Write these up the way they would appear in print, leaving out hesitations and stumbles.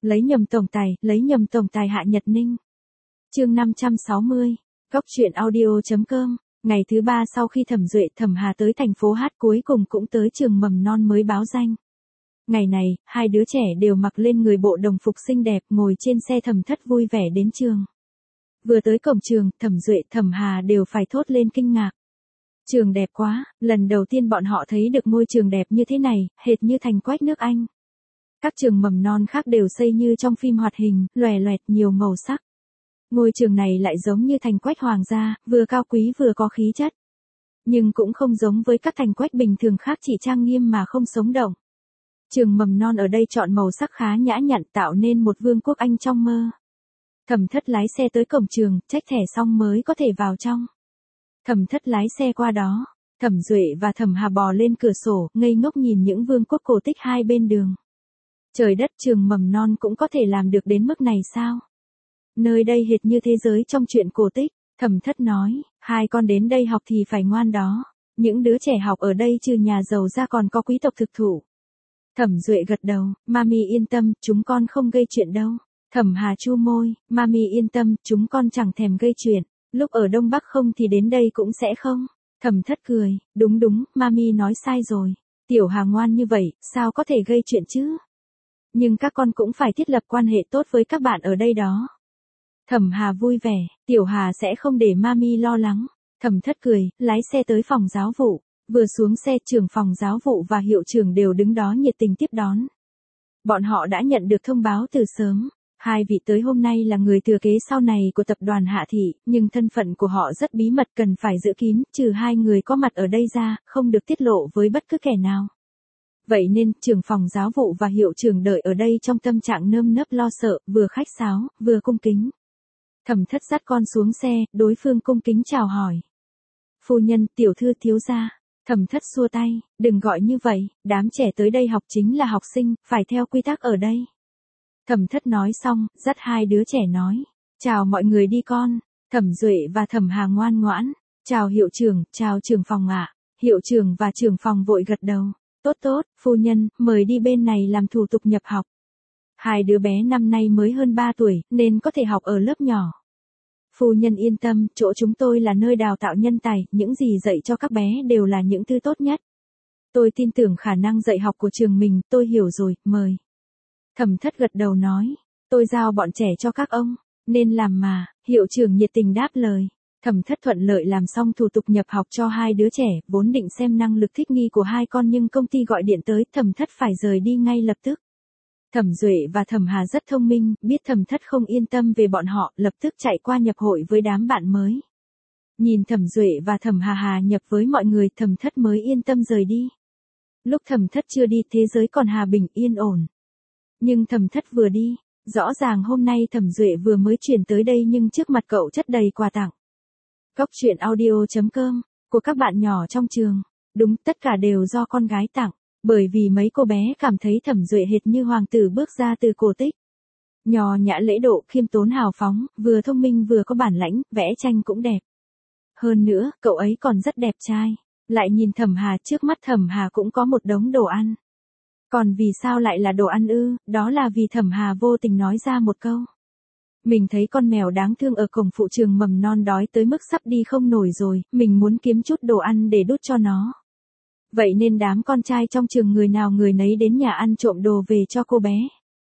lấy nhầm tổng tài Hạ Nhật Ninh. Chương 560, Góc truyện audio.com. Ngày thứ 3 sau khi Thẩm Duệ, Thẩm Hà tới thành phố Hát cuối cùng cũng tới trường mầm non mới báo danh. Ngày này, hai đứa trẻ đều mặc lên người bộ đồng phục xinh đẹp, ngồi trên xe Thẩm Thất vui vẻ đến trường. Vừa tới cổng trường, Thẩm Duệ, Thẩm Hà đều phải thốt lên kinh ngạc. Trường đẹp quá, lần đầu tiên bọn họ thấy được ngôi trường đẹp như thế này, hệt như thành quách nước Anh. Các trường mầm non khác đều xây như trong phim hoạt hình, lòe loẹt nhiều màu sắc. Ngôi trường này lại giống như thành quách hoàng gia, vừa cao quý vừa có khí chất. Nhưng cũng không giống với các thành quách bình thường khác chỉ trang nghiêm mà không sống động. Trường mầm non ở đây chọn màu sắc khá nhã nhặn tạo nên một vương quốc Anh trong mơ. Thẩm Thất lái xe tới cổng trường, check thẻ xong mới có thể vào trong. Thẩm Thất lái xe qua đó, Thẩm Duệ và Thẩm Hà bò lên cửa sổ, ngây ngốc nhìn những vương quốc cổ tích hai bên đường. Trời đất, trường mầm non cũng có thể làm được đến mức này sao? Nơi đây hệt như thế giới trong truyện cổ tích, Thẩm Thất nói, hai con đến đây học thì phải ngoan đó. Những đứa trẻ học ở đây trừ nhà giàu ra còn có quý tộc thực thụ. Thẩm Duệ gật đầu, mami yên tâm, chúng con không gây chuyện đâu. Thẩm Hà chu môi, mami yên tâm, chúng con chẳng thèm gây chuyện. Lúc ở Đông Bắc không thì đến đây cũng sẽ không. Thẩm Thất cười, đúng, mami nói sai rồi. Tiểu Hà ngoan như vậy, sao có thể gây chuyện chứ? Nhưng các con cũng phải thiết lập quan hệ tốt với các bạn ở đây đó. Thẩm Hà vui vẻ, Tiểu Hà sẽ không để mami lo lắng. Thẩm Thất cười, lái xe tới phòng giáo vụ. Vừa xuống xe, trưởng phòng giáo vụ và hiệu trưởng đều đứng đó nhiệt tình tiếp đón. Bọn họ đã nhận được thông báo từ sớm. Hai vị tới hôm nay là người thừa kế sau này của tập đoàn Hạ Thị, nhưng thân phận của họ rất bí mật cần phải giữ kín, trừ hai người có mặt ở đây ra, không được tiết lộ với bất cứ kẻ nào. Vậy nên, trưởng phòng giáo vụ và hiệu trưởng đợi ở đây trong tâm trạng nơm nớp lo sợ, vừa khách sáo, vừa cung kính. Thẩm Thất dắt con xuống xe, đối phương cung kính chào hỏi. Phu nhân, tiểu thư, thiếu gia. Thẩm Thất xua tay, đừng gọi như vậy, đám trẻ tới đây học chính là học sinh, phải theo quy tắc ở đây. Thẩm Thất nói xong, dắt hai đứa trẻ nói, chào mọi người đi con. Thẩm Duệ và Thẩm Hà ngoan ngoãn, chào hiệu trưởng, chào trưởng phòng ạ. Hiệu trưởng và trưởng phòng vội gật đầu, tốt, phu nhân, mời đi bên này làm thủ tục nhập học. Hai đứa bé năm nay mới hơn 3 tuổi, nên có thể học ở lớp nhỏ. Phu nhân yên tâm, chỗ chúng tôi là nơi đào tạo nhân tài, những gì dạy cho các bé đều là những thứ tốt nhất. Tôi tin tưởng khả năng dạy học của trường mình, tôi hiểu rồi, mời. Thẩm Thất gật đầu nói, tôi giao bọn trẻ cho các ông, nên làm mà, hiệu trưởng nhiệt tình đáp lời. Thẩm Thất thuận lợi làm xong thủ tục nhập học cho hai đứa trẻ, vốn định xem năng lực thích nghi của hai con nhưng công ty gọi điện tới, Thẩm Thất phải rời đi ngay lập tức. Thẩm Duệ và Thẩm Hà rất thông minh, biết Thẩm Thất không yên tâm về bọn họ, lập tức chạy qua nhập hội với đám bạn mới. Nhìn Thẩm Duệ và Thẩm Hà nhập với mọi người, Thẩm Thất mới yên tâm rời đi. Lúc Thẩm Thất chưa đi, thế giới còn hòa bình yên ổn. Nhưng Thẩm Thất vừa đi, rõ ràng hôm nay Thẩm Duệ vừa mới chuyển tới đây nhưng trước mặt cậu chất đầy quà tặng. Góc truyện audio.com, của các bạn nhỏ trong trường. Đúng, tất cả đều do con gái tặng, bởi vì mấy cô bé cảm thấy Thẩm Duệ hệt như hoàng tử bước ra từ cổ tích. Nho nhã lễ độ, khiêm tốn hào phóng, vừa thông minh vừa có bản lãnh, vẽ tranh cũng đẹp. Hơn nữa, cậu ấy còn rất đẹp trai. Lại nhìn Thẩm Hà, trước mắt Thẩm Hà cũng có một đống đồ ăn. Còn vì sao lại là đồ ăn ư? Đó là vì Thẩm Hà vô tình nói ra một câu. Mình thấy con mèo đáng thương ở cổng phụ trường mầm non đói tới mức sắp đi không nổi rồi, mình muốn kiếm chút đồ ăn để đút cho nó. Vậy nên đám con trai trong trường người nào người nấy đến nhà ăn trộm đồ về cho cô bé.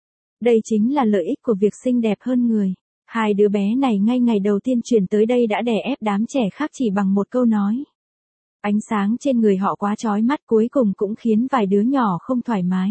Đây chính là lợi ích của việc xinh đẹp hơn người. Hai đứa bé này ngay ngày đầu tiên chuyển tới đây đã đè ép đám trẻ khác chỉ bằng một câu nói. Ánh sáng trên người họ quá chói mắt, cuối cùng cũng khiến vài đứa nhỏ không thoải mái.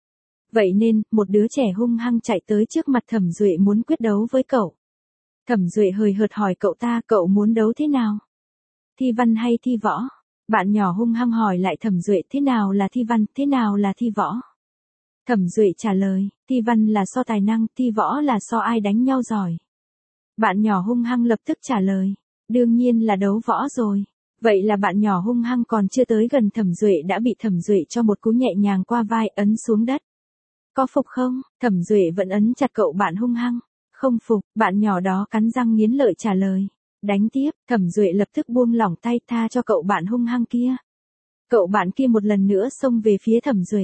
Vậy nên, một đứa trẻ hung hăng chạy tới trước mặt Thẩm Duệ muốn quyết đấu với cậu. Thẩm Duệ hời hợt hỏi cậu ta, cậu muốn đấu thế nào? Thi văn hay thi võ? Bạn nhỏ hung hăng hỏi lại Thẩm Duệ, thế nào là thi văn, thế nào là thi võ? Thẩm Duệ trả lời, thi văn là so tài năng, thi võ là so ai đánh nhau giỏi. Bạn nhỏ hung hăng lập tức trả lời, đương nhiên là đấu võ rồi. Vậy là bạn nhỏ hung hăng còn chưa tới gần Thẩm Duệ đã bị Thẩm Duệ cho một cú nhẹ nhàng qua vai, ấn xuống đất. Có phục không? Thẩm Duệ vẫn ấn chặt cậu bạn hung hăng. Không phục, bạn nhỏ đó cắn răng nghiến lợi trả lời. Đánh tiếp, Thẩm Duệ lập tức buông lỏng tay, tha cho cậu bạn hung hăng kia. Cậu bạn kia một lần nữa xông về phía Thẩm Duệ.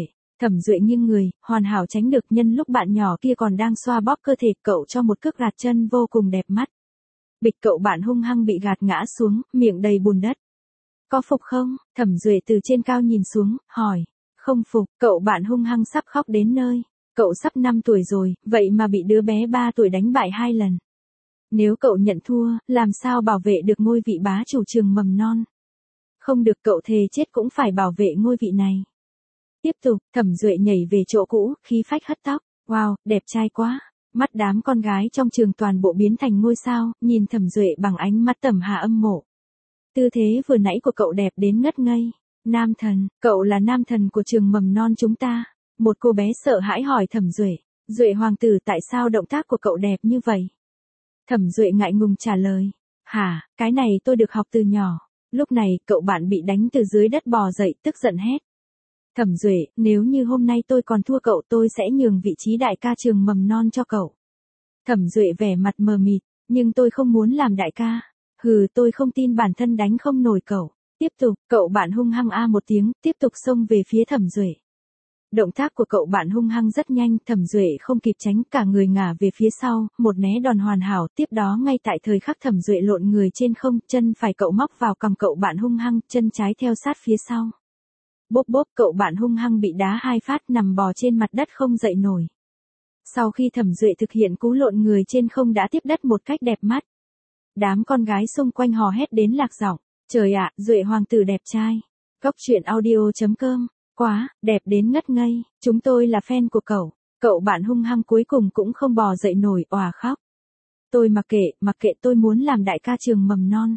Thẩm Duệ nghiêng người, hoàn hảo tránh được, nhân lúc bạn nhỏ kia còn đang xoa bóp cơ thể cậu cho một cước gạt chân vô cùng đẹp mắt. Bịch, cậu bạn hung hăng bị gạt ngã xuống, miệng đầy bùn đất. Có phục không? Thẩm Duệ từ trên cao nhìn xuống, hỏi. Không phục, cậu bạn hung hăng sắp khóc đến nơi. Cậu sắp 5 tuổi rồi, vậy mà bị đứa bé 3 tuổi đánh bại 2 lần. Nếu cậu nhận thua, làm sao bảo vệ được ngôi vị bá chủ trường mầm non? Không được, cậu thề chết cũng phải bảo vệ ngôi vị này. Tiếp tục, Thẩm Duệ nhảy về chỗ cũ, khí phách hất tóc. Wow, đẹp trai quá. Mắt đám con gái trong trường toàn bộ biến thành ngôi sao, nhìn Thẩm Duệ bằng ánh mắt Thẩm Hà âm mộ. Tư thế vừa nãy của cậu đẹp đến ngất ngây. Nam thần, cậu là nam thần của trường mầm non chúng ta. Một cô bé sợ hãi hỏi Thẩm Duệ. Duệ hoàng tử, tại sao động tác của cậu đẹp như vậy? Thẩm Duệ ngại ngùng trả lời. Hả, cái này tôi được học từ nhỏ. Lúc này, cậu bạn bị đánh từ dưới đất bò dậy, tức giận hét. Thẩm Duệ, nếu như hôm nay tôi còn thua cậu, tôi sẽ nhường vị trí đại ca trường mầm non cho cậu. Thẩm Duệ vẻ mặt mờ mịt, nhưng tôi không muốn làm đại ca. Hừ, tôi không tin bản thân đánh không nổi cậu. Tiếp tục, cậu bạn hung hăng a một tiếng, tiếp tục xông về phía Thẩm Duệ. Động tác của cậu bạn hung hăng rất nhanh, Thẩm Duệ không kịp tránh, cả người ngả về phía sau, một né đòn hoàn hảo, tiếp đó ngay tại thời khắc Thẩm Duệ lộn người trên không, chân phải cậu móc vào cằm cậu bạn hung hăng, chân trái theo sát phía sau. Bốp bốp, cậu bạn hung hăng bị đá 2 phát, nằm bò trên mặt đất không dậy nổi. Sau khi Thẩm Duệ thực hiện cú lộn người trên không đã tiếp đất một cách đẹp mắt. Đám con gái xung quanh hò hét đến lạc giọng. Trời ạ, Duệ hoàng tử đẹp trai. Góc truyện audio.com. Quá, đẹp đến ngất ngây, chúng tôi là fan của cậu. Cậu bạn hung hăng cuối cùng cũng không bò dậy nổi, òa khóc. Tôi mặc kệ, tôi muốn làm đại ca trường mầm non.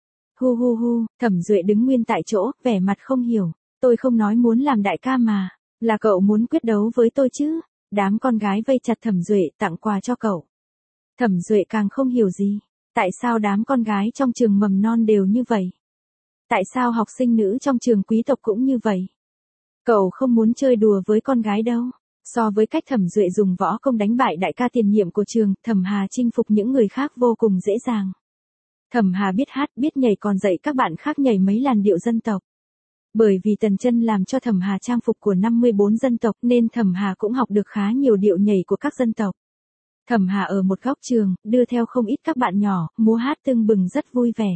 Hu hu hu, Thẩm Duệ đứng nguyên tại chỗ, vẻ mặt không hiểu. Tôi không nói muốn làm đại ca mà, là cậu muốn quyết đấu với tôi chứ. Đám con gái vây chặt Thẩm Duệ, tặng quà cho cậu. Thẩm Duệ càng không hiểu gì. Tại sao đám con gái trong trường mầm non đều như vậy? Tại sao học sinh nữ trong trường quý tộc cũng như vậy? Cậu không muốn chơi đùa với con gái đâu. So với cách Thẩm Duệ dùng võ công đánh bại đại ca tiền nhiệm của trường, Thẩm Hà chinh phục những người khác vô cùng dễ dàng. Thẩm Hà biết hát, biết nhảy, còn dạy các bạn khác nhảy mấy làn điệu dân tộc. Bởi vì Tần Chân làm cho Thẩm Hà trang phục của 54 dân tộc nên Thẩm Hà cũng học được khá nhiều điệu nhảy của các dân tộc. Thẩm Hà ở một góc trường, đưa theo không ít các bạn nhỏ, múa hát tưng bừng rất vui vẻ.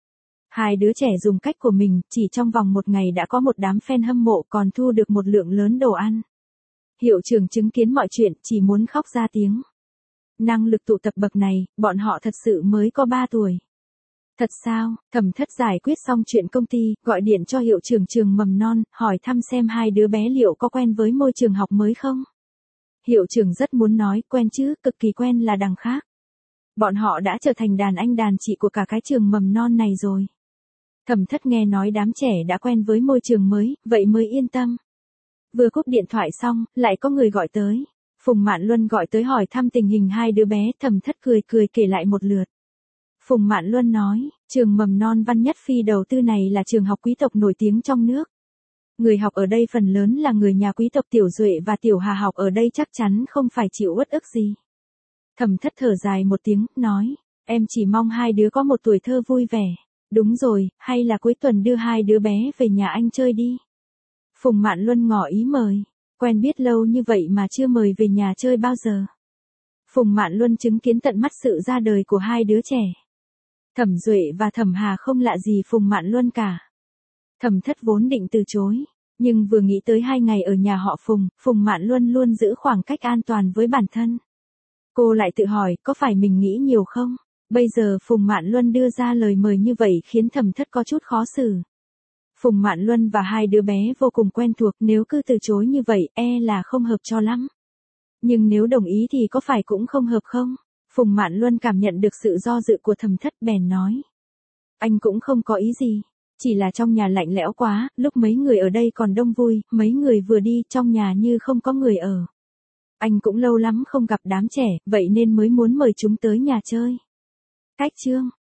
Hai đứa trẻ dùng cách của mình, chỉ trong vòng một ngày đã có một đám fan hâm mộ, còn thu được một lượng lớn đồ ăn. Hiệu trưởng chứng kiến mọi chuyện, chỉ muốn khóc ra tiếng. Năng lực tụ tập bậc này, bọn họ thật sự mới có 3 tuổi. Thật sao? Thẩm Thất giải quyết xong chuyện công ty, gọi điện cho hiệu trưởng trường mầm non, hỏi thăm xem hai đứa bé liệu có quen với môi trường học mới không. Hiệu trưởng rất muốn nói, quen chứ, cực kỳ quen là đằng khác. Bọn họ đã trở thành đàn anh đàn chị của cả cái trường mầm non này rồi. Thẩm Thất nghe nói đám trẻ đã quen với môi trường mới, vậy mới yên tâm. Vừa cúp điện thoại xong, lại có người gọi tới. Phùng Mạn Luân gọi tới hỏi thăm tình hình hai đứa bé, Thẩm Thất cười kể lại một lượt. Phùng Mạn Luân nói, trường mầm non Văn Nhất Phi đầu tư này là trường học quý tộc nổi tiếng trong nước. Người học ở đây phần lớn là người nhà quý tộc, Tiểu Duệ và Tiểu Hà học ở đây chắc chắn không phải chịu uất ức gì. Thẩm Thất thở dài một tiếng, nói, em chỉ mong hai đứa có một tuổi thơ vui vẻ. Đúng rồi, hay là cuối tuần đưa hai đứa bé về nhà anh chơi đi. Phùng Mạn Luân ngỏ ý mời, quen biết lâu như vậy mà chưa mời về nhà chơi bao giờ. Phùng Mạn Luân chứng kiến tận mắt sự ra đời của hai đứa trẻ. Thẩm Duệ và Thẩm Hà không lạ gì Phùng Mạn Luân cả. Thẩm Thất vốn định từ chối, nhưng vừa nghĩ tới 2 ngày ở nhà họ Phùng, Phùng Mạn Luân luôn giữ khoảng cách an toàn với bản thân. Cô lại tự hỏi, có phải mình nghĩ nhiều không? Bây giờ Phùng Mạn Luân đưa ra lời mời như vậy khiến Thẩm Thất có chút khó xử. Phùng Mạn Luân và hai đứa bé vô cùng quen thuộc, nếu cứ từ chối như vậy, là không hợp cho lắm. Nhưng nếu đồng ý thì có phải cũng không hợp không? Phùng Mạn Luân cảm nhận được sự do dự của Thẩm Thất bèn nói. Anh cũng không có ý gì, chỉ là trong nhà lạnh lẽo quá, lúc mấy người ở đây còn đông vui, mấy người vừa đi trong nhà như không có người ở. Anh cũng lâu lắm không gặp đám trẻ, vậy nên mới muốn mời chúng tới nhà chơi. Cách chương